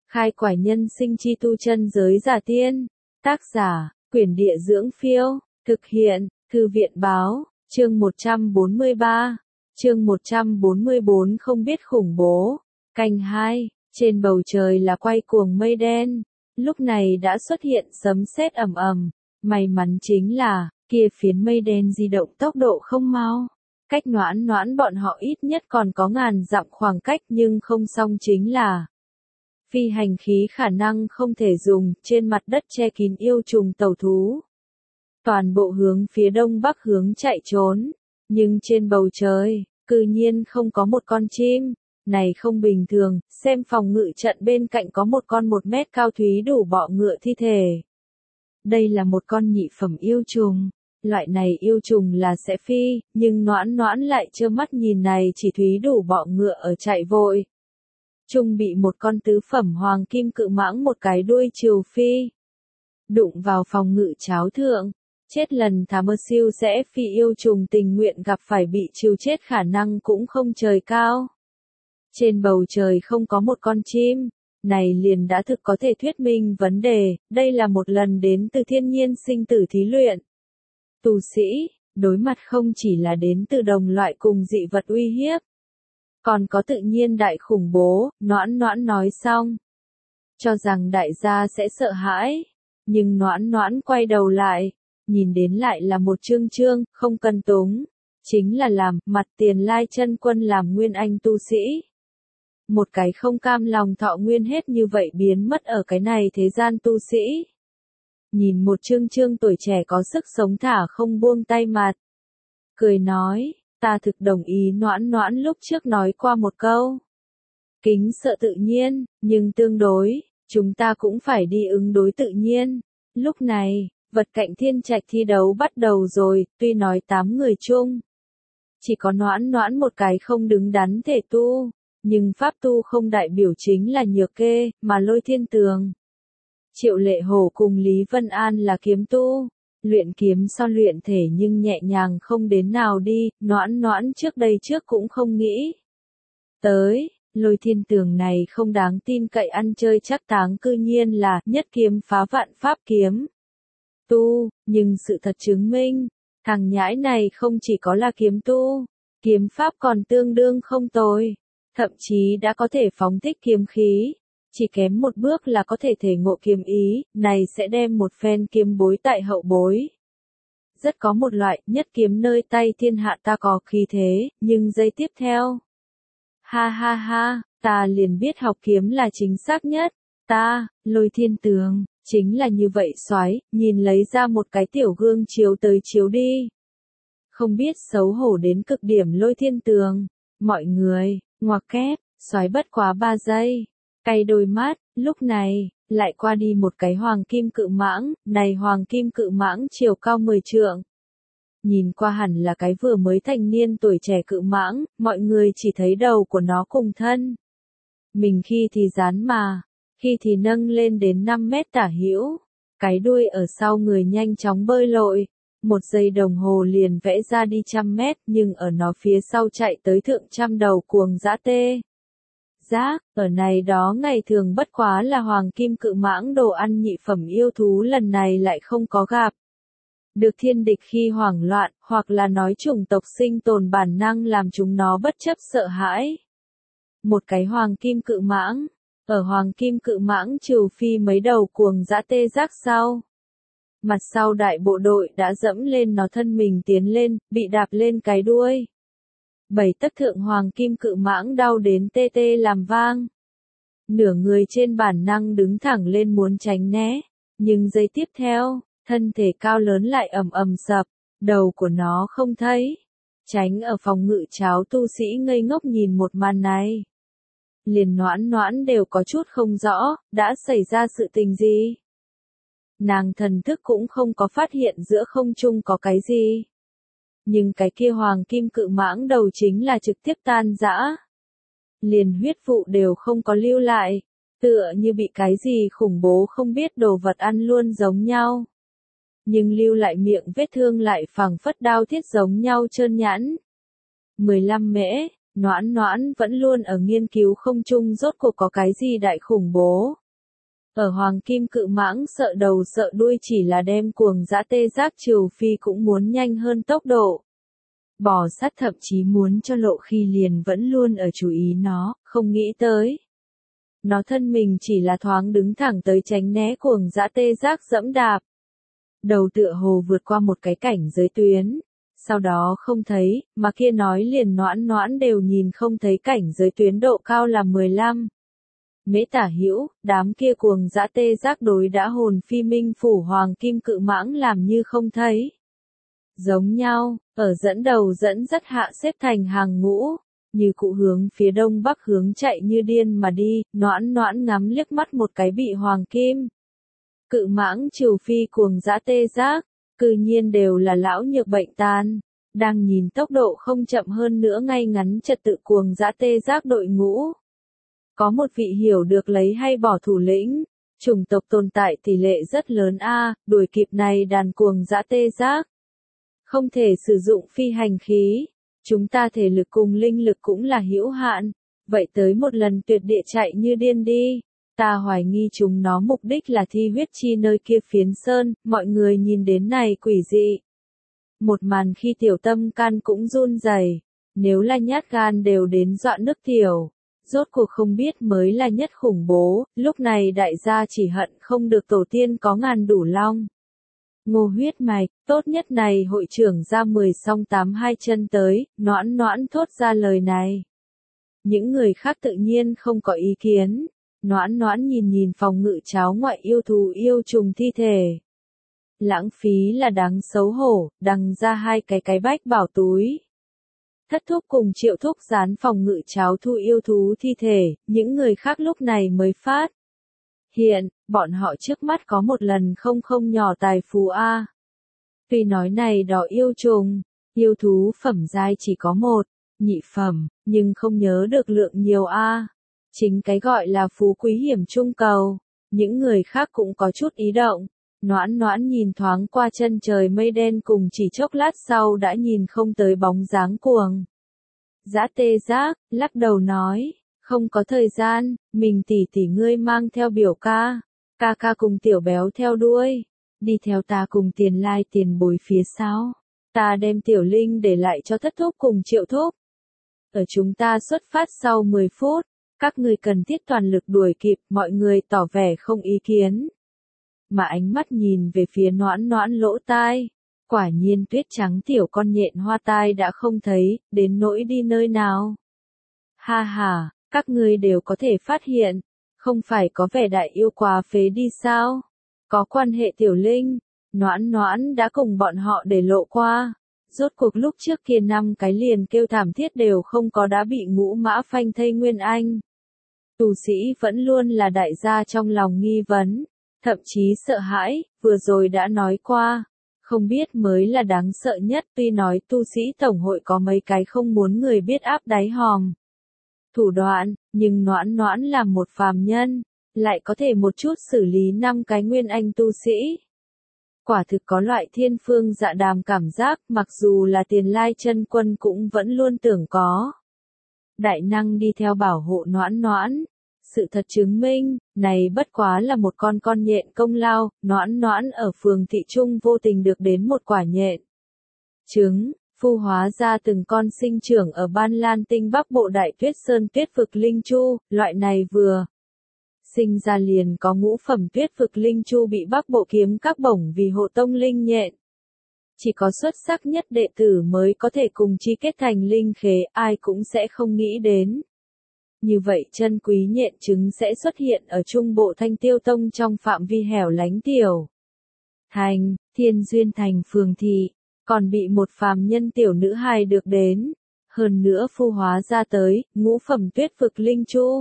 Khai quải nhân sinh chi tu chân giới giả tiên. Tác giả, Quyển Địa Dưỡng Phiêu. Thực hiện, Thư viện Báo. Chương 143. Chương 144 không biết khủng bố. Canh 2. Trên bầu trời là quay cuồng mây đen. Lúc này đã xuất hiện sấm sét ầm ầm. May mắn chính là, kia phiến mây đen di động tốc độ không mau. Cách Noãn Noãn bọn họ ít nhất còn có ngàn dặm khoảng cách, nhưng không xong chính là phi hành khí khả năng không thể dùng, trên mặt đất che kín yêu trùng tẩu thú. Toàn bộ hướng phía đông bắc hướng chạy trốn, nhưng trên bầu trời, cư nhiên không có một con chim. Này không bình thường, xem phòng ngự trận bên cạnh có một con 1 mét cao thúy đủ bọ ngựa thi thể. Đây là một con nhị phẩm yêu trùng. Loại này yêu trùng là sẽ phi, nhưng Noãn Noãn lại trơ mắt nhìn này chỉ thúy đủ bọ ngựa ở chạy vội. Trung bị một con tứ phẩm hoàng kim cự mãng một cái đuôi trừ phi. Đụng vào phòng ngự cháo thượng. Chết lần thà mơ siêu sẽ phi yêu trùng tình nguyện gặp phải bị trừ chết khả năng cũng không trời cao. Trên bầu trời không có một con chim. Này liền đã thực có thể thuyết minh vấn đề, đây là một lần đến từ thiên nhiên sinh tử thí luyện. Tu sĩ, đối mặt không chỉ là đến từ đồng loại cùng dị vật uy hiếp, còn có tự nhiên đại khủng bố. Noãn Noãn nói xong, cho rằng đại gia sẽ sợ hãi, nhưng Noãn Noãn quay đầu lại, nhìn đến lại là một Trương, không cần túng, chính là làm mặt Tiền Lai chân quân làm nguyên anh tu sĩ. Một cái không cam lòng thọ nguyên hết như vậy biến mất ở cái này thế gian tu sĩ. Nhìn một Trương tuổi trẻ có sức sống thả không buông tay mặt. Cười nói, ta thực đồng ý Noãn Noãn lúc trước nói qua một câu. Kính sợ tự nhiên, nhưng tương đối, chúng ta cũng phải đi ứng đối tự nhiên. Lúc này, vật cạnh thiên trạch thi đấu bắt đầu rồi, tuy nói 8 người chung. Chỉ có Noãn Noãn một cái không đứng đắn thể tu, nhưng pháp tu không đại biểu chính là nhược kê, mà Lôi Thiên Tường. Triệu Lệ Hổ cùng Lý Vân An là kiếm tu, luyện kiếm so luyện thể nhưng nhẹ nhàng không đến nào đi. Noãn Noãn trước đây trước cũng không nghĩ tới, Lôi Thiên Tường này không đáng tin cậy ăn chơi chắc táng cư nhiên là nhất kiếm phá vạn pháp kiếm tu, nhưng sự thật chứng minh, thằng nhãi này không chỉ có là kiếm tu, kiếm pháp còn tương đương không tồi, thậm chí đã có thể phóng thích kiếm khí. Chỉ kém một bước là có thể thể ngộ kiếm ý, này sẽ đem một phen kiếm bối tại hậu bối. Rất có một loại, nhất kiếm nơi tay thiên hạ ta có khí thế, nhưng giây tiếp theo. Ha ha ha, ta liền biết học kiếm là chính xác nhất, ta, Lôi Thiên Tường, chính là như vậy soái, nhìn lấy ra một cái tiểu gương chiếu tới chiếu đi. Không biết xấu hổ đến cực điểm Lôi Thiên Tường, mọi người, ngoặc kép, soái bất quá 3 giây. Cay đôi mắt, lúc này, lại qua đi một cái hoàng kim cự mãng, này hoàng kim cự mãng chiều cao 10 trượng. Nhìn qua hẳn là cái vừa mới thành niên tuổi trẻ cự mãng, mọi người chỉ thấy đầu của nó cùng thân. Mình khi thì dán mà, khi thì nâng lên đến 5 mét tả hữu, cái đuôi ở sau người nhanh chóng bơi lội. 1 giây đồng hồ liền vẽ ra đi 100 mét, nhưng ở nó phía sau chạy tới thượng trăm đầu cuồng dã tê. Giác, ở này đó ngày thường bất quá là hoàng kim cự mãng đồ ăn nhị phẩm yêu thú lần này lại không có gặp. Được thiên địch khi hoảng loạn, hoặc là nói chủng tộc sinh tồn bản năng làm chúng nó bất chấp sợ hãi. Một cái hoàng kim cự mãng, ở hoàng kim cự mãng trừ phi mấy đầu cuồng dã tê giác sau. Mặt sau đại bộ đội đã dẫm lên nó thân mình tiến lên, bị đạp lên cái đuôi. 7 tấc thượng hoàng kim cự mãng đau đến tê tê làm vang. Nửa người trên bản năng đứng thẳng lên muốn tránh né, nhưng giây tiếp theo, thân thể cao lớn lại ầm ầm sập, đầu của nó không thấy. Tránh ở phòng ngự cháo tu sĩ ngây ngốc nhìn một màn này. Liền Noãn Noãn đều có chút không rõ, đã xảy ra sự tình gì. Nàng thần thức cũng không có phát hiện giữa không trung có cái gì. Nhưng cái kia hoàng kim cự mãng đầu chính là trực tiếp tan rã. Liền huyết vụ đều không có lưu lại, tựa như bị cái gì khủng bố không biết đồ vật ăn luôn giống nhau. Nhưng lưu lại miệng vết thương lại phẳng phất đao thiết giống nhau trơn nhẵn. 15 mễ, Noãn noãn vẫn luôn ở nghiên cứu không trung rốt cuộc có cái gì đại khủng bố. Ở Hoàng Kim Cự Mãng sợ đầu sợ đuôi chỉ là đem cuồng dã tê giác trừ phi cũng muốn nhanh hơn tốc độ. Bò sát thậm chí muốn cho lộ khi liền vẫn luôn ở chú ý nó, không nghĩ tới. Nó thân mình chỉ là thoáng đứng thẳng tới tránh né cuồng dã tê giác dẫm đạp. Đầu tựa hồ vượt qua một cái cảnh giới tuyến. Sau đó không thấy, mà kia nói liền noãn noãn đều nhìn không thấy cảnh giới tuyến độ cao là 15. Mễ tả hữu, đám kia cuồng dã tê giác đối đã hồn phi minh phủ Hoàng Kim Cự Mãng làm như không thấy. Giống nhau, ở dẫn đầu dẫn dắt hạ xếp thành hàng ngũ, như cụ hướng phía đông bắc hướng chạy như điên mà đi, noãn noãn ngắm liếc mắt một cái bị Hoàng Kim Cự Mãng trừ phi cuồng dã tê giác, cư nhiên đều là lão nhược bệnh tàn, đang nhìn tốc độ không chậm hơn nữa ngay ngắn trật tự cuồng dã tê giác đội ngũ. Có một vị hiểu được lấy hay bỏ thủ lĩnh, chủng tộc tồn tại tỷ lệ rất lớn đuổi kịp này đàn cuồng dã tê giác. Không thể sử dụng phi hành khí, chúng ta thể lực cùng linh lực cũng là hữu hạn, vậy tới một lần tuyệt địa chạy như điên đi. Ta hoài nghi chúng nó mục đích là thi huyết chi nơi kia phiến sơn, mọi người nhìn đến này quỷ dị. Một màn khi tiểu tâm can cũng run rẩy, nếu là nhát gan đều đến dọa nước tiểu. Rốt cuộc không biết mới là nhất khủng bố, lúc này đại gia chỉ hận không được tổ tiên có ngàn đủ long. Ngô huyết mạch, tốt nhất này hội trưởng ra 10 song 82 chân tới, noãn noãn thốt ra lời này. Những người khác tự nhiên không có ý kiến, noãn noãn nhìn nhìn phòng ngự cháo ngoại yêu thù yêu trùng thi thể. Lãng phí là đáng xấu hổ, đằng ra hai cái bách bảo túi. Thất thúc cùng Triệu thúc dán phòng ngự cháo thu yêu thú thi thể, những người khác lúc này mới phát. Hiện, bọn họ trước mắt có một lần không nhỏ tài phú Tuy nói này đó yêu trùng, yêu thú phẩm giai chỉ có một, nhị phẩm, nhưng không nhớ được lượng nhiều Chính cái gọi là phú quý hiểm trung cầu, những người khác cũng có chút ý động. Noãn noãn nhìn thoáng qua chân trời mây đen cùng chỉ chốc lát sau đã nhìn không tới bóng dáng cuồng dã tê giác, lắc đầu nói, không có thời gian, mình tỷ ngươi mang theo biểu ca cùng tiểu béo theo đuôi, đi theo ta cùng tiền lai tiền bối phía sau, ta đem tiểu linh để lại cho thất thúc cùng Triệu thúc. Ở chúng ta xuất phát sau 10 phút, các ngươi cần thiết toàn lực đuổi kịp, mọi người tỏ vẻ không ý kiến. Mà ánh mắt nhìn về phía noãn noãn lỗ tai, quả nhiên tuyết trắng tiểu con nhện hoa tai đã không thấy, đến nỗi đi nơi nào. Ha ha, các ngươi đều có thể phát hiện, không phải có vẻ đại yêu quá phế đi sao? Có quan hệ tiểu linh, noãn noãn đã cùng bọn họ để lộ qua. Rốt cuộc lúc trước kia 5 cái liền kêu thảm thiết đều không có đã bị ngũ mã phanh thây Nguyên Anh. Tu sĩ vẫn luôn là đại gia trong lòng nghi vấn, thậm chí sợ hãi, vừa rồi đã nói qua. Không biết mới là đáng sợ nhất, tuy nói tu sĩ tổng hội có mấy cái không muốn người biết áp đáy hòm. Thủ đoạn, nhưng noãn noãn là một phàm nhân, lại có thể một chút xử lý 5 cái Nguyên Anh tu sĩ. Quả thực có loại thiên phương dạ đàm cảm giác, mặc dù là Tiền Lai chân quân cũng vẫn luôn tưởng có. Đại năng đi theo bảo hộ noãn noãn. Sự thật chứng minh, này bất quá là một con nhện công lao, noãn noãn ở phường thị trung vô tình được đến một quả nhện trứng, phu hóa ra từng con sinh trưởng ở Ban Lan Tinh Bắc Bộ Đại Tuyết Sơn tuyết vực linh chu, loại này vừa sinh ra liền có ngũ phẩm tuyết vực linh chu bị Bắc Bộ kiếm các bổng vì hộ tông linh nhện. Chỉ có xuất sắc nhất đệ tử mới có thể cùng chi kết thành linh khế, ai cũng sẽ không nghĩ đến. Như vậy chân quý nhện trứng sẽ xuất hiện ở trung bộ Thanh Tiêu Tông trong phạm vi hẻo lánh tiểu thành, Thiên Duyên thành phường thị, còn bị một phàm nhân tiểu nữ hài được đến, hơn nữa phu hóa ra tới, ngũ phẩm tuyết vực linh chu.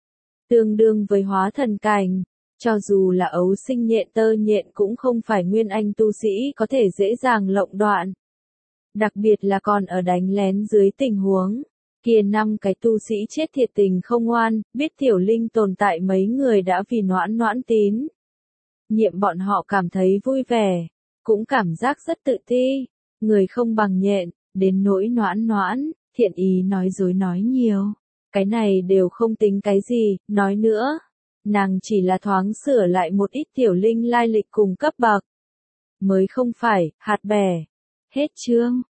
Tương đương với hóa thần cảnh, cho dù là ấu sinh nhện tơ nhện cũng không phải Nguyên Anh tu sĩ có thể dễ dàng lộng đoạn. Đặc biệt là còn ở đánh lén dưới tình huống. Kia 5 cái tu sĩ chết thiệt tình không ngoan, biết tiểu linh tồn tại mấy người đã vì noãn noãn tín. Nhiệm bọn họ cảm thấy vui vẻ, cũng cảm giác rất tự ti, người không bằng nhện, đến nỗi noãn noãn, thiện ý nói dối nói nhiều. Cái này đều không tính cái gì, nói nữa. Nàng chỉ là thoáng sửa lại một ít tiểu linh lai lịch cùng cấp bậc. Mới không phải, hạt bẻ. Hết chương.